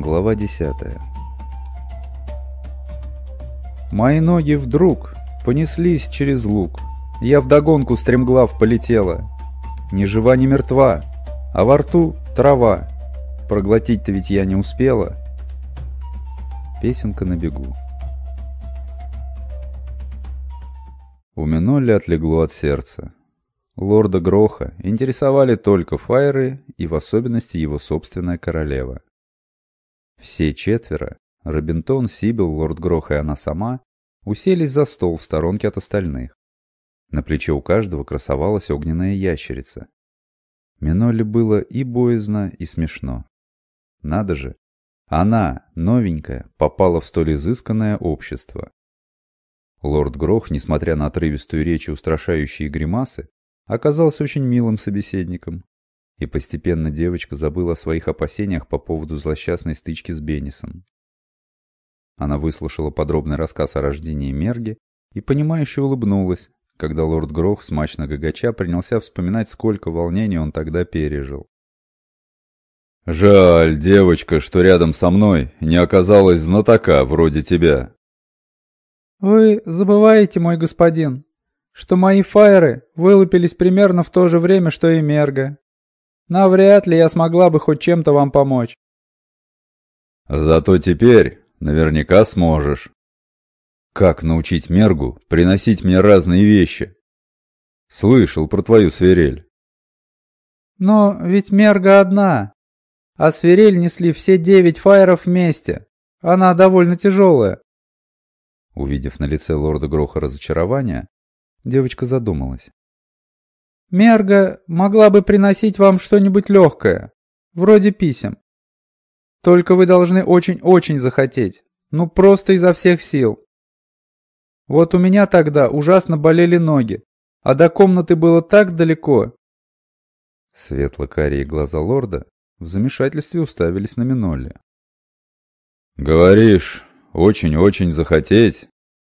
Глава 10. Мои ноги вдруг понеслись через луг. Я вдогонку стремглав полетела. Ни жива, ни мертва, а во рту трава. Проглотить-то ведь я не успела. Песенка на бегу. У Минолли отлегло от сердца. Лорда Гроха интересовали только фаеры и в особенности его собственная королева. Все четверо — Робинтон, Сибил, лорд Грох и она сама — уселись за стол в сторонке от остальных. На плече у каждого красовалась огненная ящерица. Минолли было и боязно, и смешно. Надо же, она, новенькая, попала в столь изысканное общество. Лорд Грох, несмотря на отрывистую речь и устрашающие гримасы, оказался очень милым собеседником. И постепенно девочка забыла о своих опасениях по поводу злосчастной стычки с Беннисом. Она выслушала подробный рассказ о рождении Мерги и понимающе улыбнулась, когда лорд Грох, смачно гагача, принялся вспоминать, сколько волнений он тогда пережил. «Жаль, девочка, что рядом со мной не оказалось знатока вроде тебя». «Вы забываете, мой господин, что мои фаеры вылупились примерно в то же время, что и Мерга. Навряд ли я смогла бы хоть чем-то вам помочь». «Зато теперь наверняка сможешь. Как научить Мергу приносить мне разные вещи? Слышал про твою свирель». «Но ведь Мерга одна, а свирель несли все 9 фаеров вместе. Она довольно тяжелая». Увидев на лице лорда Гроха разочарование, девочка задумалась. «Мерга могла бы приносить вам что-нибудь легкое, вроде писем. Только вы должны очень-очень захотеть, ну просто изо всех сил. Вот у меня тогда ужасно болели ноги, а до комнаты было так далеко». Светло-карие глаза лорда в замешательстве уставились на Минолли. «Говоришь, очень-очень захотеть?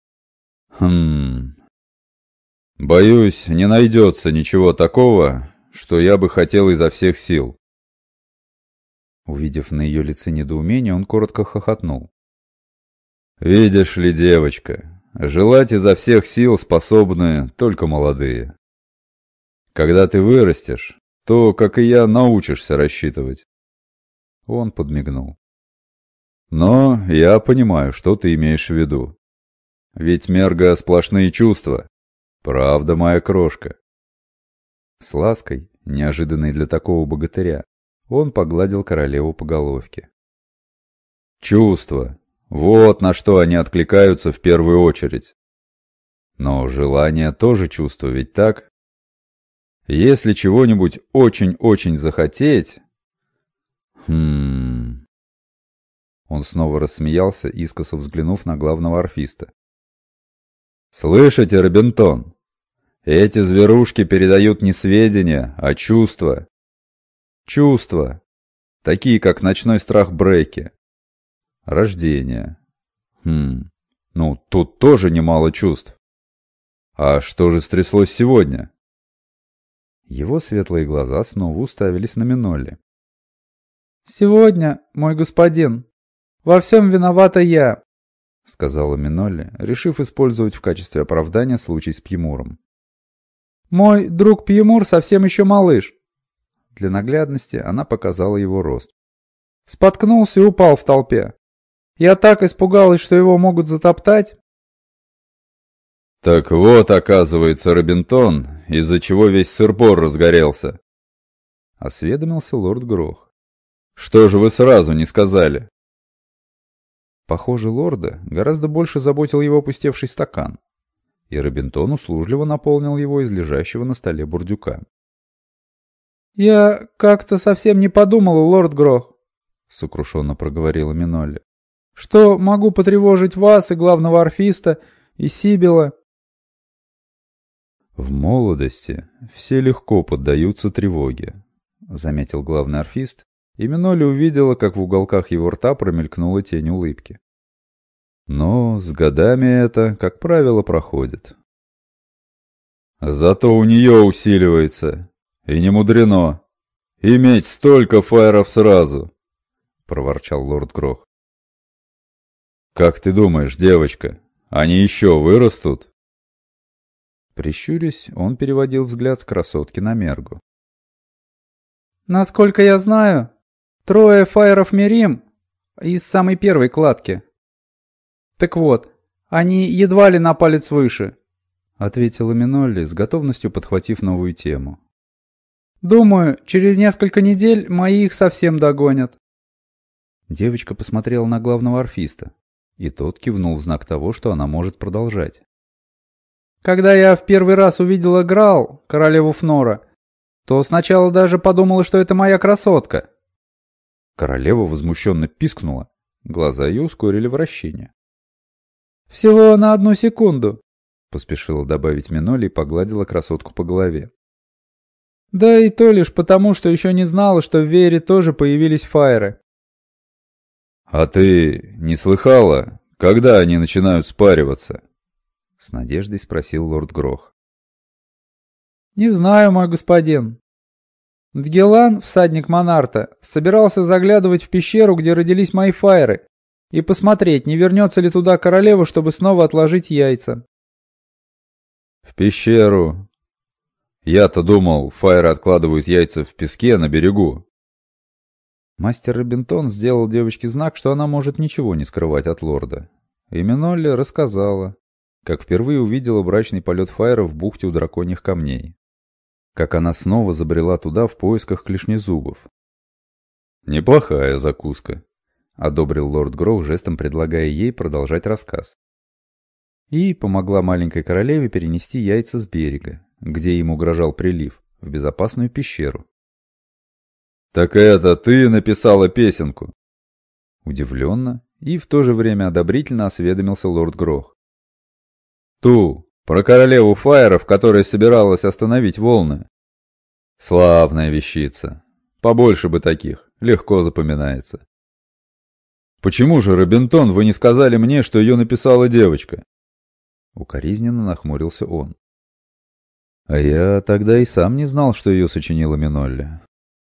Боюсь, не найдется ничего такого, что я бы хотел изо всех сил». Увидев на ее лице недоумение, он коротко хохотнул. «Видишь ли, девочка, желать изо всех сил способны только молодые. Когда ты вырастешь, то, как и я, научишься рассчитывать». Он подмигнул. «Но я понимаю, что ты имеешь в виду. Ведь Мерга сплошные чувства. Правда, моя крошка?» С лаской, неожиданной для такого богатыря, он погладил королеву по головке. «Чувства. Вот на что они откликаются в первую очередь. Но желание тоже чувство, ведь так? Если чего-нибудь очень-очень захотеть...» Он снова рассмеялся, искоса взглянув на главного орфиста. «Слышите, Робинтон? Эти зверушки передают не сведения, а чувства. Чувства, такие как ночной страх Бреки. Рождение. Ну, тут тоже немало чувств. А что же стряслось сегодня?» Его светлые глаза снова уставились на Минолли. «Сегодня, мой господин, во всем виновата я», — сказала Минолли, решив использовать в качестве оправдания случай с Пьемуром. «Мой друг Пьемур совсем еще малыш». Для наглядности она показала его рост. «Споткнулся и упал в толпе. Я так испугалась, что его могут затоптать». «Так вот, оказывается, Робинтон, из-за чего весь сыр-бор разгорелся», — осведомился лорд Грох. «Что же вы сразу не сказали?» Похоже, лорда гораздо больше заботил его опустевший стакан, и Робинтон услужливо наполнил его из лежащего на столе бурдюка. «Я как-то совсем не подумала, лорд Грох», — сокрушенно проговорила Минолли, «что могу потревожить вас и главного орфиста, и Сибила». «В молодости все легко поддаются тревоге», — заметил главный орфист, и Минолли увидела, как в уголках его рта промелькнула тень улыбки. «Но с годами это, как правило, проходит». «Зато у нее усиливается, и не мудрено, иметь столько фаеров сразу. проворчал лорд Грох. «Как ты думаешь, девочка, они еще вырастут?» Прищурясь, он переводил взгляд с красотки на Мергу. Насколько я знаю, 3 фаеров Мирим из самой первой кладки. Так вот, они едва ли на палец выше, ответила Минолли, с готовностью подхватив новую тему. Думаю, через несколько недель мои их совсем догонят. Девочка посмотрела на главного орфиста, и тот кивнул в знак того, что она может продолжать. Когда я в первый раз увидела Граал, королеву Фнора, то сначала даже подумала, что это моя красотка. Королева возмущенно пискнула, глаза ее ускорили вращение. «Всего на 1 секунду», — поспешила добавить Минолли и погладила красотку по голове. «Да и то лишь потому, что еще не знала, что в Веере тоже появились фаеры». «А ты не слыхала, когда они начинают спариваться?» — с надеждой спросил лорд Грох. «Не знаю, мой господин. Дгелан, всадник Монарта, собирался заглядывать в пещеру, где родились мои фаеры, и посмотреть, не вернется ли туда королева, чтобы снова отложить яйца». «В пещеру? Я-то думал, фаеры откладывают яйца в песке на берегу». Мастер Робинтон сделал девочке знак, что она может ничего не скрывать от лорда. И Минолли рассказала, как впервые увидела брачный полет фаера в бухте у драконьих камней. Как она снова забрела туда в поисках клешнезубов. «Неплохая закуска», — одобрил лорд Гроу, жестом предлагая ей продолжать рассказ. И помогла маленькой королеве перенести яйца с берега, где им угрожал прилив, в безопасную пещеру. «Так это ты написала песенку?» Удивленно и в то же время одобрительно осведомился лорд Грох. «Ту, про королеву фаеров, которая собиралась остановить волны. Славная вещица. Побольше бы таких, легко запоминается. Почему же, Робинтон, вы не сказали мне, что ее написала девочка?» Укоризненно нахмурился он. А я тогда и сам не знал, что ее сочинила Минолли.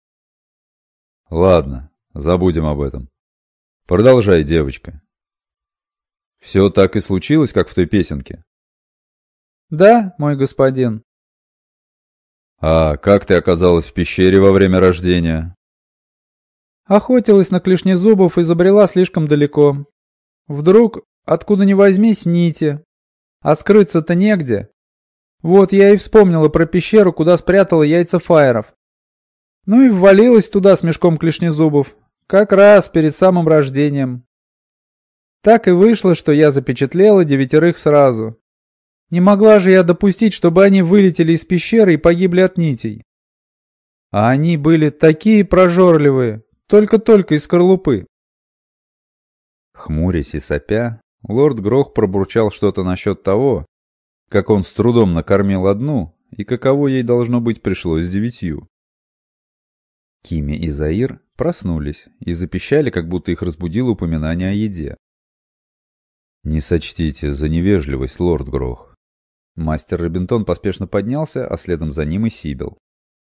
«Ладно, забудем об этом. Продолжай, девочка». «Все так и случилось, как в той песенке?» «Да, мой господин». «А как ты оказалась в пещере во время рождения?» «Охотилась на клешнезубов и забрела слишком далеко. Вдруг, откуда ни возьмись, нити. А скрыться-то негде. Вот я и вспомнила про пещеру, куда спрятала яйца фаеров. Ну и ввалилась туда с мешком клешнезубов, как раз перед самым рождением. Так и вышло, что я запечатлела 9 сразу. Не могла же я допустить, чтобы они вылетели из пещеры и погибли от нитей. А они были такие прожорливые, только-только из скорлупы». Хмурясь и сопя, лорд Грох пробурчал что-то насчет того, как он с трудом накормил одну и каково ей должно быть пришлось 9. Кими и Заир проснулись и запищали, как будто их разбудило упоминание о еде. «Не сочтите за невежливость, лорд Грох». Мастер Робинтон поспешно поднялся, а следом за ним и Сибил.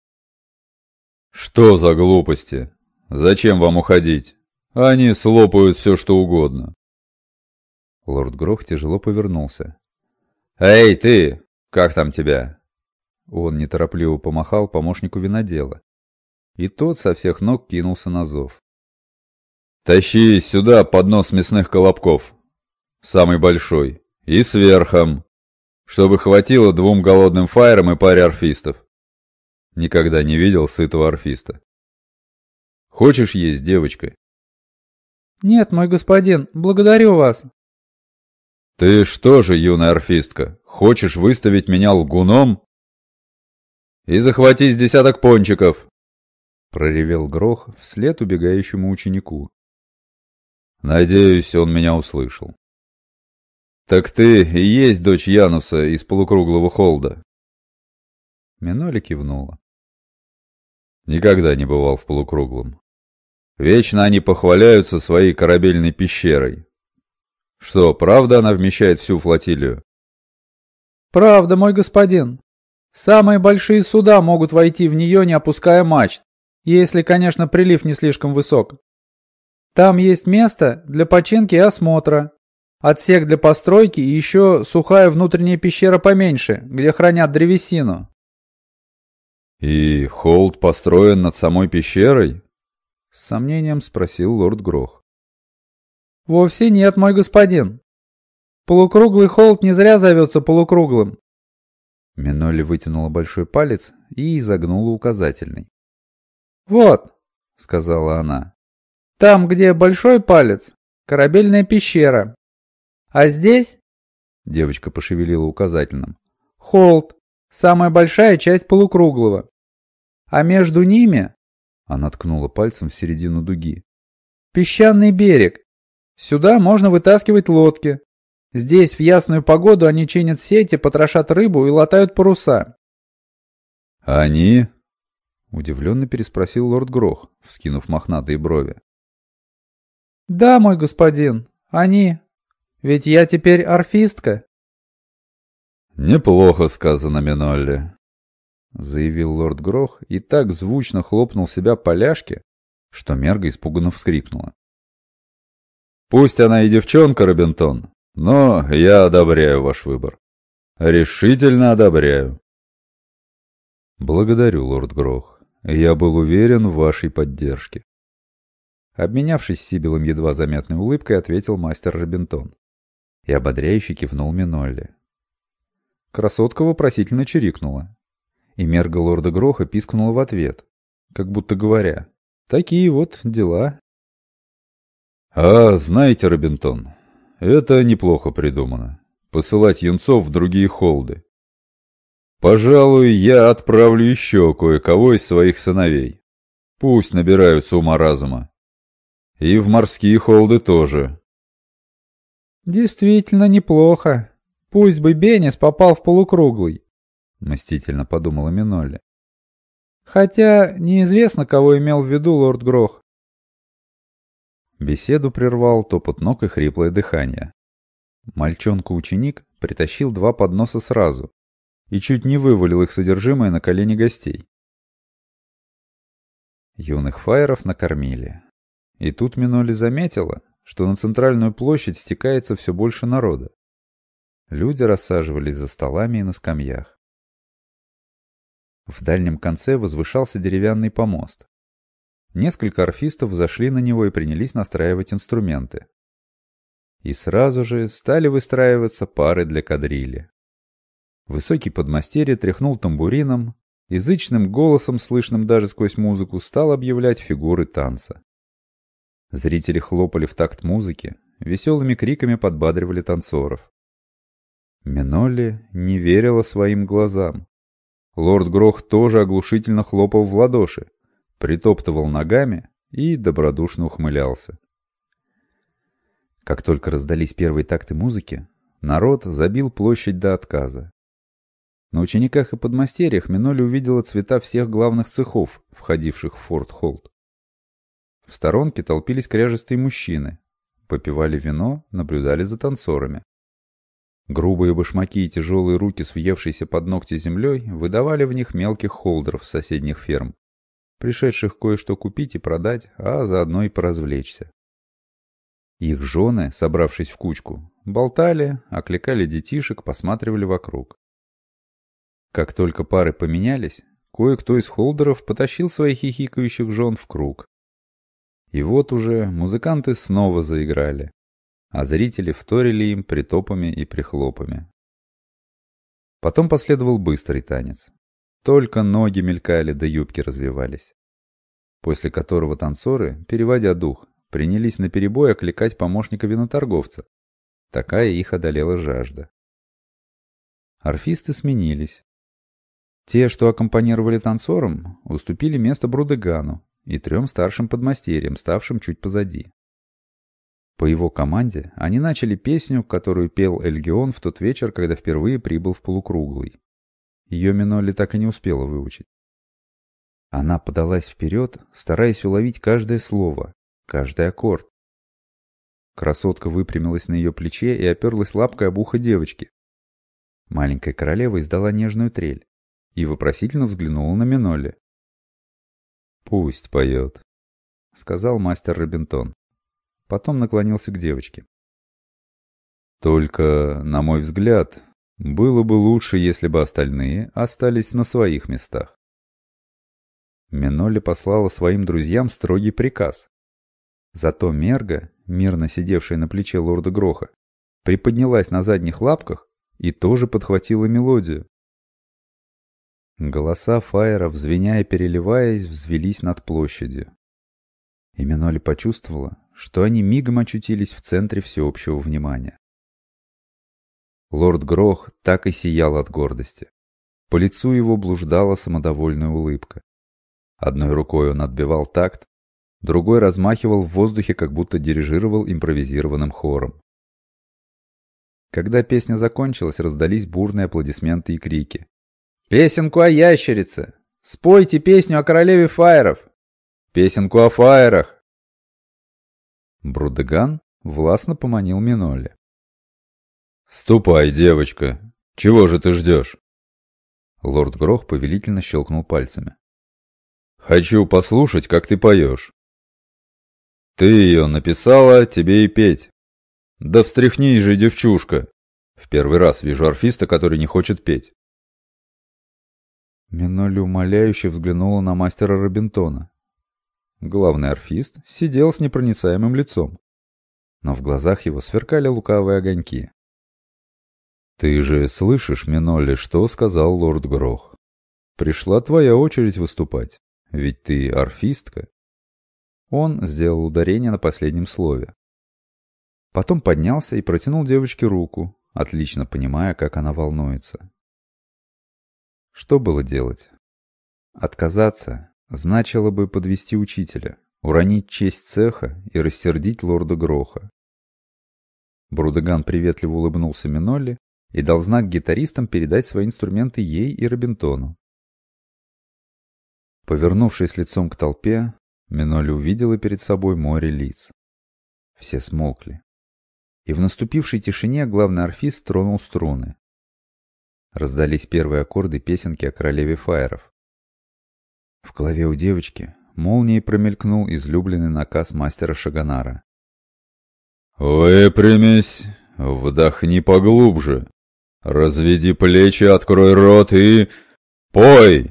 «Что за глупости? Зачем вам уходить? Они слопают все, что угодно». Лорд Грох тяжело повернулся. «Эй, ты! Как там тебя?» Он неторопливо помахал помощнику винодела. И тот со всех ног кинулся на зов. «Тащи сюда поднос мясных колобков. Самый большой. И с верхом. Чтобы хватило 2 голодным фаерам и паре орфистов. Никогда не видел сытого орфиста. Хочешь есть, девочка?» «Нет, мой господин, благодарю вас». «Ты что же, юная орфистка, хочешь выставить меня лгуном?» «И захвати с 10 пончиков!» — проревел Грох вслед убегающему ученику. Надеюсь, он меня услышал. «Так ты и есть дочь Януса из полукруглого холда?» Минолли кивнула. «Никогда не бывал в полукруглом. Вечно они похваляются своей корабельной пещерой. Что, правда она вмещает всю флотилию?» «Правда, мой господин. Самые большие суда могут войти в нее, не опуская мачт, если, конечно, прилив не слишком высок». Там есть место для починки и осмотра, отсек для постройки и еще сухая внутренняя пещера поменьше, где хранят древесину». «И холд построен над самой пещерой?» — с сомнением спросил лорд Грох. «Вовсе нет, мой господин. Полукруглый холд не зря зовется полукруглым». Минолли вытянула большой палец и изогнула указательный. «Вот», — сказала она, — «там, где большой палец, корабельная пещера. А здесь, — девочка пошевелила указательным, — холд, самая большая часть полукруглого. А между ними, — она ткнула пальцем в середину дуги, — песчаный берег. Сюда можно вытаскивать лодки. Здесь в ясную погоду они чинят сети, потрошат рыбу и латают паруса». «Они?» — удивленно переспросил лорд Грох, вскинув мохнатые брови. «Да, мой господин, они. Ведь я теперь орфистка». «Неплохо сказано, Минолли», — заявил лорд Грох и так звучно хлопнул себя по ляжке, что Мерга испуганно вскрикнула. «Пусть она и девчонка, Робинтон, но я одобряю ваш выбор. Решительно одобряю». «Благодарю, лорд Грох. Я был уверен в вашей поддержке». Обменявшись с Сибилом едва заметной улыбкой, ответил мастер Робинтон и ободряюще кивнул Минолли. Красотка вопросительно чирикнула, и Мерга лорда Гроха пискнула в ответ, как будто говоря: «Такие вот дела». «А, знаете, Робинтон, это неплохо придумано. Посылать юнцов в другие холды. Пожалуй, я отправлю еще кое-кого из своих сыновей. Пусть набираются ума-разума. И в морские холды тоже». «Действительно неплохо. Пусть бы Беннис попал в полукруглый», — мстительно подумала Минолли. «Хотя неизвестно, кого имел в виду лорд Грох». Беседу прервал топот ног и хриплое дыхание. Мальчонка-ученик притащил 2 подноса сразу и чуть не вывалил их содержимое на колени гостей. Юных фаеров накормили. И тут Минолли заметила, что на центральную площадь стекается все больше народа. Люди рассаживались за столами и на скамьях. В дальнем конце возвышался деревянный помост. Несколько орфистов взошли на него и принялись настраивать инструменты. И сразу же стали выстраиваться пары для кадрили. Высокий подмастерье тряхнул тамбурином, и зычным голосом, слышным даже сквозь музыку, стал объявлять фигуры танца. Зрители хлопали в такт музыки, веселыми криками подбадривали танцоров. Минолли не верила своим глазам. Лорд Грох тоже оглушительно хлопал в ладоши, притоптывал ногами и добродушно ухмылялся. Как только раздались первые такты музыки, народ забил площадь до отказа. На учениках и подмастерьях Минолли увидела цвета всех главных цехов, входивших в Форт Холд. В сторонке толпились кряжестые мужчины, попивали вино, наблюдали за танцорами. Грубые башмаки и тяжелые руки с въевшейся под ногти землей выдавали в них мелких холдеров с соседних ферм, пришедших кое-что купить и продать, а заодно и поразвлечься. Их жены, собравшись в кучку, болтали, окликали детишек, посматривали вокруг. Как только пары поменялись, кое-кто из холдеров потащил своих хихикающих жен в круг. И вот уже музыканты снова заиграли, а зрители вторили им притопами и прихлопами. Потом последовал быстрый танец. Только ноги мелькали, да юбки развивались. После которого танцоры, переводя дух, принялись наперебой окликать помощника виноторговца. Такая их одолела жажда. Орфисты сменились. Те, что аккомпанировали танцорам, уступили место Брудегану и 3 старшим подмастерьям, ставшим чуть позади. По его команде они начали песню, которую пел Эльгион в тот вечер, когда впервые прибыл в полукруглый. Ее Минолли так и не успела выучить. Она подалась вперед, стараясь уловить каждое слово, каждый аккорд. Красотка выпрямилась на ее плече и оперлась лапкой об ухо девочки. Маленькая королева издала нежную трель и вопросительно взглянула на Минолли. «Пусть поет», — сказал мастер Робинтон. Потом наклонился к девочке. «Только, на мой взгляд, было бы лучше, если бы остальные остались на своих местах». Минолли послала своим друзьям строгий приказ. Зато Мерга, мирно сидевшая на плече лорда Гроха, приподнялась на задних лапках и тоже подхватила мелодию. Голоса фаеров, звеня и переливаясь, взвелись над площадью. И Минолли почувствовала, что они мигом очутились в центре всеобщего внимания. Лорд Грох так и сиял от гордости. По лицу его блуждала самодовольная улыбка. Одной рукой он отбивал такт, другой размахивал в воздухе, как будто дирижировал импровизированным хором. Когда песня закончилась, раздались бурные аплодисменты и крики. «Песенку о ящерице! Спойте песню о королеве фаеров! Песенку о фаерах!» Брудеган властно поманил Минолли. «Ступай, девочка! Чего же ты ждешь?» Лорд Грох повелительно щелкнул пальцами. «Хочу послушать, как ты поешь. Ты ее написала, тебе и петь. Да встряхнись же, девчушка! В первый раз вижу орфиста, который не хочет петь». Минолли умоляюще взглянула на мастера Робинтона. Главный орфист сидел с непроницаемым лицом, но в глазах его сверкали лукавые огоньки. «Ты же слышишь, Минолли, что сказал лорд Грох? Пришла твоя очередь выступать, ведь ты орфистка». Он сделал ударение на последнем слове. Потом поднялся и протянул девочке руку, отлично понимая, как она волнуется. Что было делать? Отказаться значило бы подвести учителя, уронить честь цеха и рассердить лорда Гроха. Брудеган приветливо улыбнулся Минолли и дал знак гитаристам передать свои инструменты ей и Робинтону. Повернувшись лицом к толпе, Минолли увидела перед собой море лиц. Все смолкли. И в наступившей тишине главный орфист тронул струны. Раздались первые аккорды песенки о королеве фаеров. В голове у девочки молнией промелькнул излюбленный наказ мастера Шагонара. «Выпрямись, вдохни поглубже, разведи плечи, открой рот и... пой!»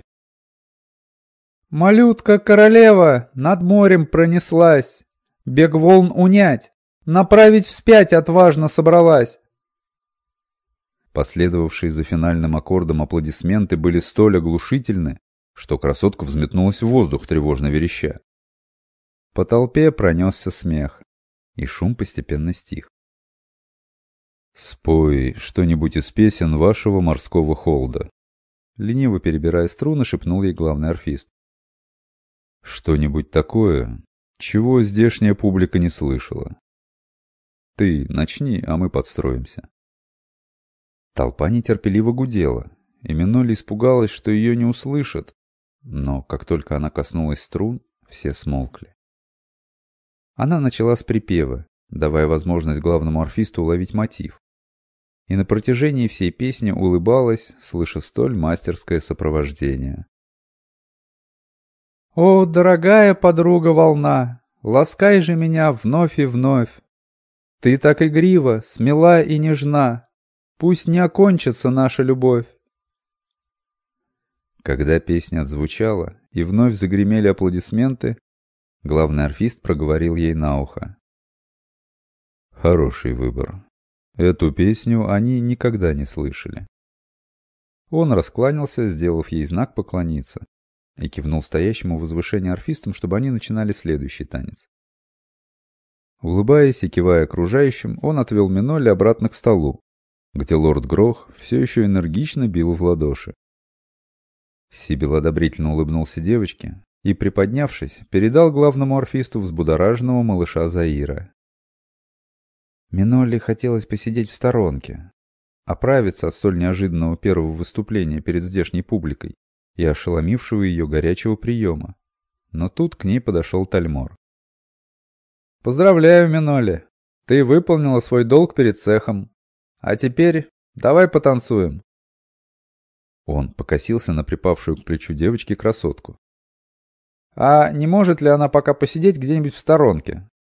Малютка-королева над морем пронеслась, бег волн унять, направить вспять отважно собралась. Последовавшие за финальным аккордом аплодисменты были столь оглушительны, что красотка взметнулась в воздух, тревожно вереща. По толпе пронесся смех, и шум постепенно стих. «Спой что-нибудь из песен вашего морского холда», — лениво перебирая струны, шепнул ей главный орфист. «Что-нибудь такое, чего здешняя публика не слышала. Ты начни, а мы подстроимся». Толпа нетерпеливо гудела, и Минолли испугалась, что ее не услышат, но как только она коснулась струн, все смолкли. Она начала с припева, давая возможность главному орфисту уловить мотив, и на протяжении всей песни улыбалась, слыша столь мастерское сопровождение. «О, дорогая подруга волна, ласкай же меня вновь и вновь! Ты так игрива, смела и нежна, пусть не окончится наша любовь!» Когда песня отзвучала и вновь загремели аплодисменты, главный орфист проговорил ей на ухо. «Хороший выбор. Эту песню они никогда не слышали». Он раскланялся, сделав ей знак поклониться, и кивнул стоящему в возвышении орфистам, чтобы они начинали следующий танец. Улыбаясь и кивая окружающим, он отвел Минолли обратно к столу, где лорд Грох все еще энергично бил в ладоши. Сибил одобрительно улыбнулся девочке и, приподнявшись, передал главному орфисту взбудораженного малыша Заира. Минолли хотелось посидеть в сторонке, оправиться от столь неожиданного первого выступления перед здешней публикой и ошеломившего ее горячего приема, но тут к ней подошел Тальмор. «Поздравляю, Минолли, ты выполнила свой долг перед цехом. А теперь давай потанцуем». Он покосился на припавшую к плечу девочки красотку. «А не может ли она пока посидеть где-нибудь в сторонке?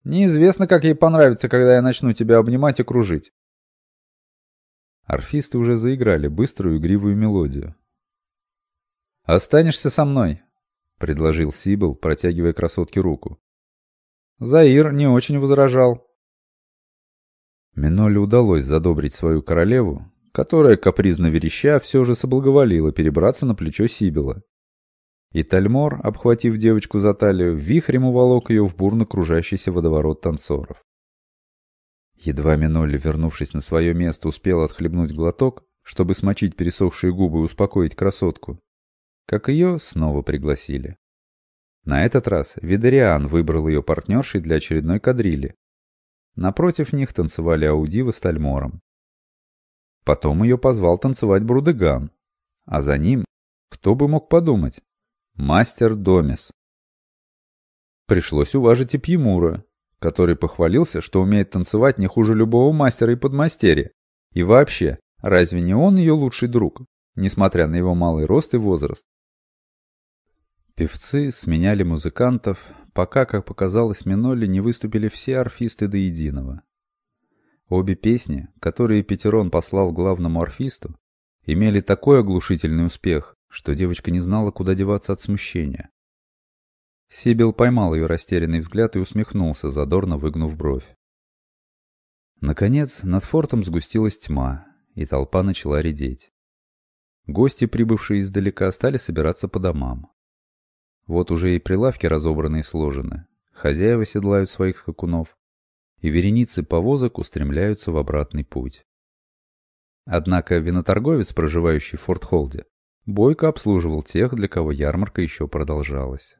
Неизвестно, как ей понравится, когда я начну тебя обнимать и кружить. Орфисты уже заиграли быструю игривую мелодию. «Останешься со мной», — предложил Сибил, протягивая красотке руку. Заир не очень возражал. Миноле удалось задобрить свою королеву, которая, капризно вереща, все же соблаговолила перебраться на плечо Сибила. И Тальмор, обхватив девочку за талию, вихрем уволок ее в бурно кружащийся водоворот танцоров. Едва Миноле, вернувшись на свое место, успела отхлебнуть глоток, чтобы смочить пересохшие губы и успокоить красотку, как ее снова пригласили. На этот раз Видериан выбрал ее партнершей для очередной кадрили. Напротив них танцевали Аудива с Тальмором. Потом ее позвал танцевать Брудеган, а за ним, кто бы мог подумать, мастер Домис. Пришлось уважить и Пьемура, который похвалился, что умеет танцевать не хуже любого мастера и подмастерья. И вообще, разве не он ее лучший друг, несмотря на его малый рост и возраст? Певцы сменяли музыкантов, пока, как показалось Миноле, не выступили все орфисты до единого. Обе песни, которые Петерон послал главному орфисту, имели такой оглушительный успех, что девочка не знала, куда деваться от смущения. Сибил поймал ее растерянный взгляд и усмехнулся, задорно выгнув бровь. Наконец, над фортом сгустилась тьма, и толпа начала редеть. Гости, прибывшие издалека, стали собираться по домам. Вот уже и прилавки разобраны и сложены, хозяева седлают своих скакунов, и вереницы повозок устремляются в обратный путь. Однако виноторговец, проживающий в Форт-Холде, бойко обслуживал тех, для кого ярмарка еще продолжалась.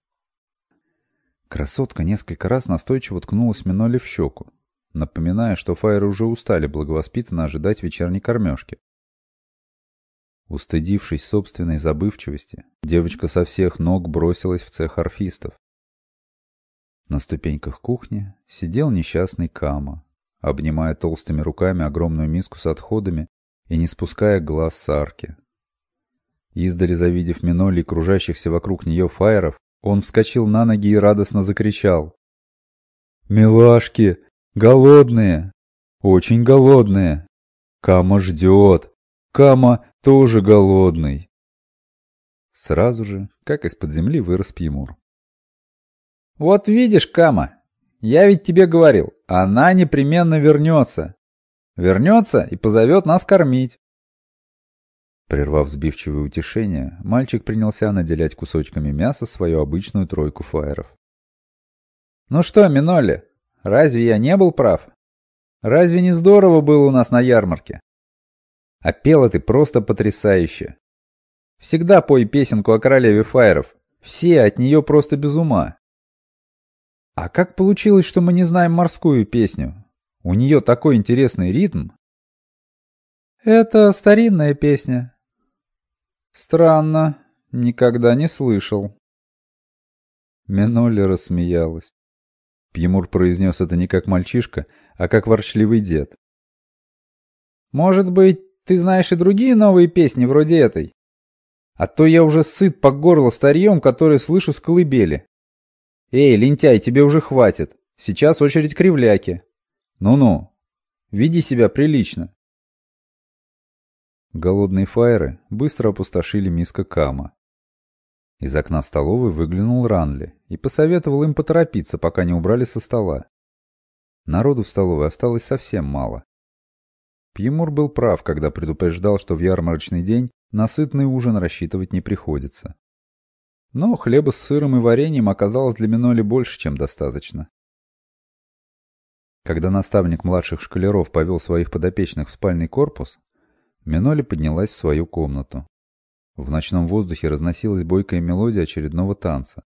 Красотка несколько раз настойчиво ткнулась Миноле в щеку, напоминая, что фаеры уже устали благовоспитанно ожидать вечерней кормежки. Устыдившись собственной забывчивости, девочка со всех ног бросилась в цех орфистов. На ступеньках кухни сидел несчастный Кама, обнимая толстыми руками огромную миску с отходами и не спуская глаз с арки. Издали завидев Миноле и кружащихся вокруг нее фаеров, он вскочил на ноги и радостно закричал: «Милашки! Голодные! Очень голодные! Кама ждет! Кама тоже голодный!» Сразу же, как из-под земли, вырос Пьемур. «Вот видишь, Кама, я ведь тебе говорил, она непременно вернется. Вернется и позовет нас кормить». Прервав сбивчивое утешение, мальчик принялся наделять кусочками мяса свою обычную тройку фаеров. «Ну что, Миноле, разве я не был прав? Разве не здорово было у нас на ярмарке? А пела ты просто потрясающе. Всегда пой песенку о королеве фаеров, все от нее просто без ума. А как получилось, что мы не знаем морскую песню? У нее такой интересный ритм». Это старинная песня. Странно, никогда не слышал. Миноле рассмеялась. Пьемур произнес это не как мальчишка, а как ворчливый дед. «Может быть, ты знаешь и другие новые песни вроде этой? А то я уже сыт по горло старьем, который слышу с колыбели. Эй, лентяй, тебе уже хватит. Сейчас очередь кривляки. Ну-ну, веди себя прилично». Голодные фаеры быстро опустошили миска Кама. Из окна столовой выглянул Ранли и посоветовал им поторопиться, пока не убрали со стола. Народу в столовой осталось совсем мало. Пьемур был прав, когда предупреждал, что в ярмарочный день на сытный ужин рассчитывать не приходится. Но хлеба с сыром и вареньем оказалось для Миноле больше, чем достаточно. Когда наставник младших школяров повел своих подопечных в спальный корпус, Миноле поднялась в свою комнату. В ночном воздухе разносилась бойкая мелодия очередного танца.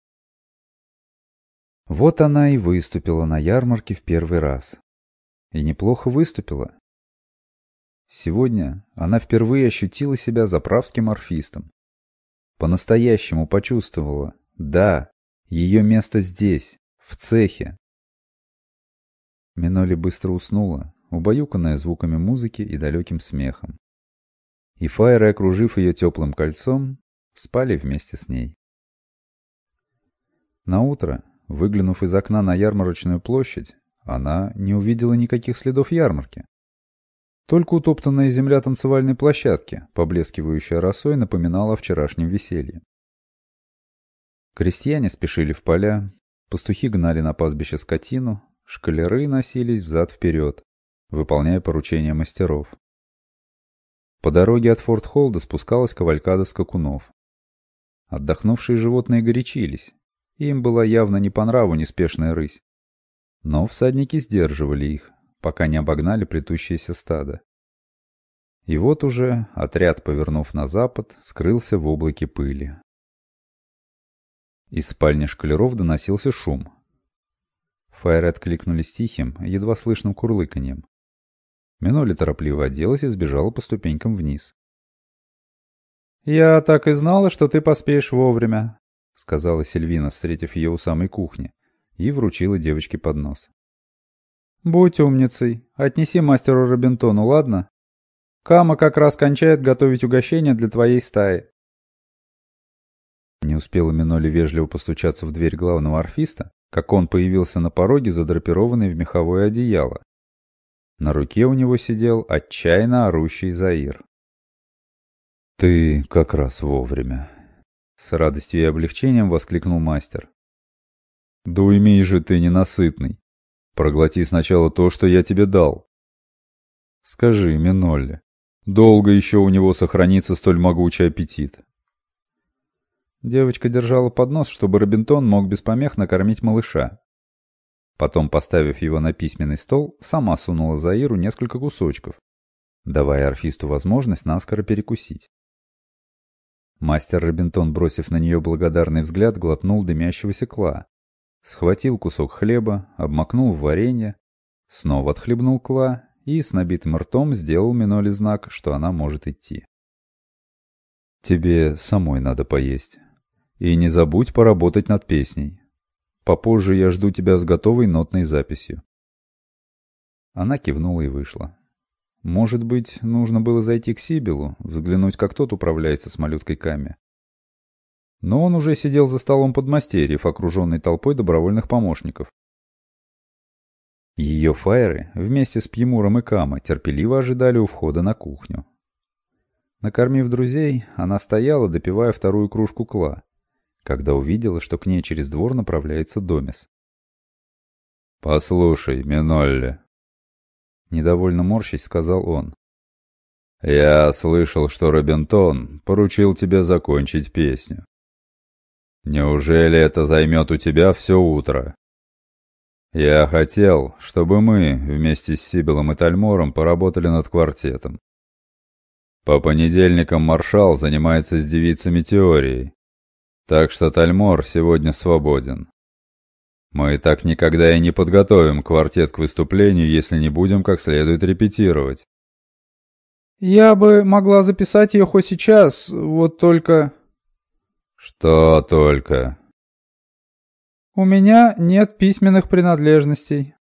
Вот она и выступила на ярмарке в первый раз. И неплохо выступила. Сегодня она впервые ощутила себя заправским орфистом. По-настоящему почувствовала: да, ее место здесь, в цехе. Миноле быстро уснула, убаюканная звуками музыки и далеким смехом. И фаеры, окружив ее теплым кольцом, спали вместе с ней. Наутро, выглянув из окна на ярмарочную площадь, она не увидела никаких следов ярмарки. Только утоптанная земля танцевальной площадки, поблескивающая росой, напоминала о вчерашнем веселье. Крестьяне спешили в поля, пастухи гнали на пастбище скотину, школяры носились взад-вперед, выполняя поручения мастеров. По дороге от Форт-Холда спускалась кавалькада скакунов. Отдохнувшие животные горячились, и им была явно не по нраву неспешная рысь. Но всадники сдерживали их, пока не обогнали плетущееся стадо. И вот уже отряд, повернув на запад, скрылся в облаке пыли. Из спальни школяров доносился шум. Файры откликнулись тихим, едва слышным курлыканьем. Миноли торопливо оделась и сбежала по ступенькам вниз. «Я так и знала, что ты поспеешь вовремя», — сказала Сильвина, встретив ее у самой кухни, и вручила девочке поднос. «Будь умницей, отнеси мастеру Робинтону, ладно? Кама как раз кончает готовить угощение для твоей стаи». Не успела Миноли вежливо постучаться в дверь главного орфиста, как он появился на пороге, задрапированный в меховое одеяло. На руке у него сидел отчаянно орущий Заир. «Ты как раз вовремя», — с радостью и облегчением воскликнул мастер. «Да уймись же ты, ненасытный. Проглоти сначала то, что я тебе дал. Скажи, Минолли, долго еще у него сохранится столь могучий аппетит?» Девочка держала поднос, чтобы Робинтон мог без помех накормить малыша. Потом, поставив его на письменный стол, сама сунула Заиру несколько кусочков, давая орфисту возможность наскоро перекусить. Мастер Робинтон, бросив на нее благодарный взгляд, глотнул дымящегося кла, схватил кусок хлеба, обмакнул в варенье, снова отхлебнул кла и с набитым ртом сделал Миноли знак, что она может идти. «Тебе самой надо поесть. И не забудь поработать над песней. Попозже я жду тебя с готовой нотной записью». Она кивнула и вышла. Может быть, нужно было зайти к Сибилу, взглянуть, как тот управляется с малюткой Ками. Но он уже сидел за столом подмастерьев, окруженный толпой добровольных помощников. Ее файры вместе с Пьемуром и Кама терпеливо ожидали у входа на кухню. Накормив друзей, она стояла, допивая вторую кружку кла, когда увидела, что к ней через двор направляется Домис. «Послушай, Минолли», — недовольно морщись сказал он, — «я слышал, что Робинтон поручил тебе закончить песню. Неужели это займет у тебя все утро? Я хотел, чтобы мы вместе с Сибилом и Тальмором поработали над квартетом. По понедельникам маршал занимается с девицами теорией, так что Тальмор сегодня свободен. Мы так никогда и не подготовим квартет к выступлению, если не будем как следует репетировать». «Я бы могла записать ее хоть сейчас, вот только...» «Что только?» «У меня нет письменных принадлежностей».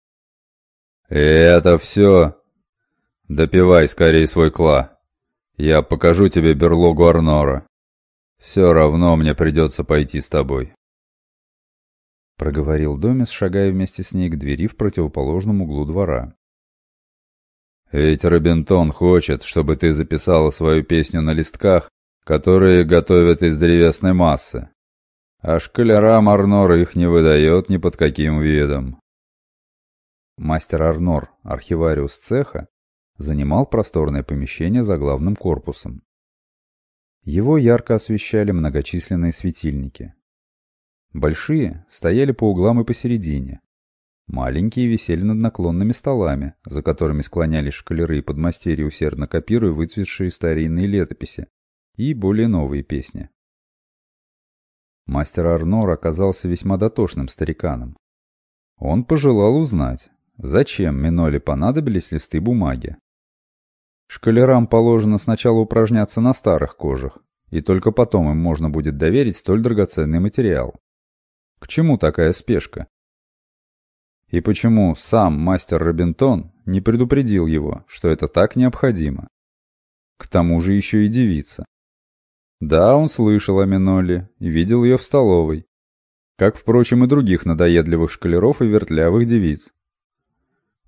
«Это все? Допивай скорее свой кла. Я покажу тебе берлогу Арнора. Все равно мне придется пойти с тобой», — проговорил Домис, шагая вместе с ней к двери в противоположном углу двора. «Ведь Робинтон хочет, чтобы ты записала свою песню на листках, которые готовят из древесной массы. А школярам Арнор их не выдает ни под каким видом». Мастер Арнор, архивариус цеха, занимал просторное помещение за главным корпусом. Его ярко освещали многочисленные светильники. Большие стояли по углам и посередине. Маленькие висели над наклонными столами, за которыми склонялись школяры и подмастерья, усердно копируя выцветшие старинные летописи и более новые песни. Мастер Арнор оказался весьма дотошным стариканом. Он пожелал узнать, зачем Миноли понадобились листы бумаги. Школярам положено сначала упражняться на старых кожах, и только потом им можно будет доверить столь драгоценный материал. К чему такая спешка? И почему сам мастер Робинтон не предупредил его, что это так необходимо? К тому же еще и девица. Да, он слышал о Минолли и видел ее в столовой, как, впрочем, и других надоедливых школяров и вертлявых девиц.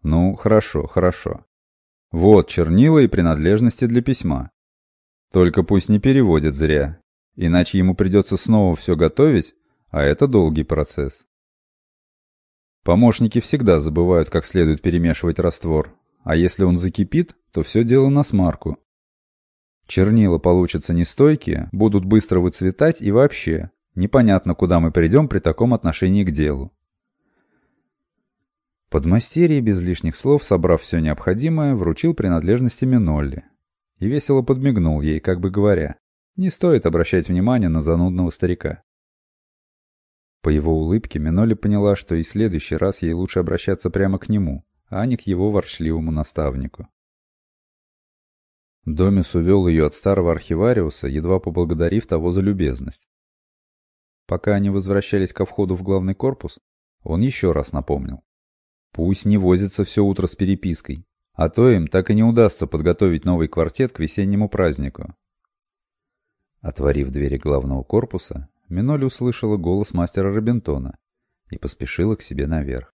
Ну, хорошо, хорошо. Вот чернила и принадлежности для письма. Только пусть не переводит зря, иначе ему придется снова все готовить, а это долгий процесс. Помощники всегда забывают, как следует перемешивать раствор, а если он закипит, то все дело на смарку. Чернила получатся нестойкие, будут быстро выцветать и вообще непонятно, куда мы придем при таком отношении к делу. Подмастерье, без лишних слов, собрав все необходимое, вручил принадлежности Минолли и весело подмигнул ей, как бы говоря, не стоит обращать внимания на занудного старика. По его улыбке Минолли поняла, что и в следующий раз ей лучше обращаться прямо к нему, а не к его ворчливому наставнику. Домис увел ее от старого архивариуса, едва поблагодарив того за любезность. Пока они возвращались ко входу в главный корпус, он еще раз напомнил. Пусть не возится все утро с перепиской, а то им так и не удастся подготовить новый квартет к весеннему празднику. Отворив двери главного корпуса, Минолли услышала голос мастера Робинтона и поспешила к себе наверх.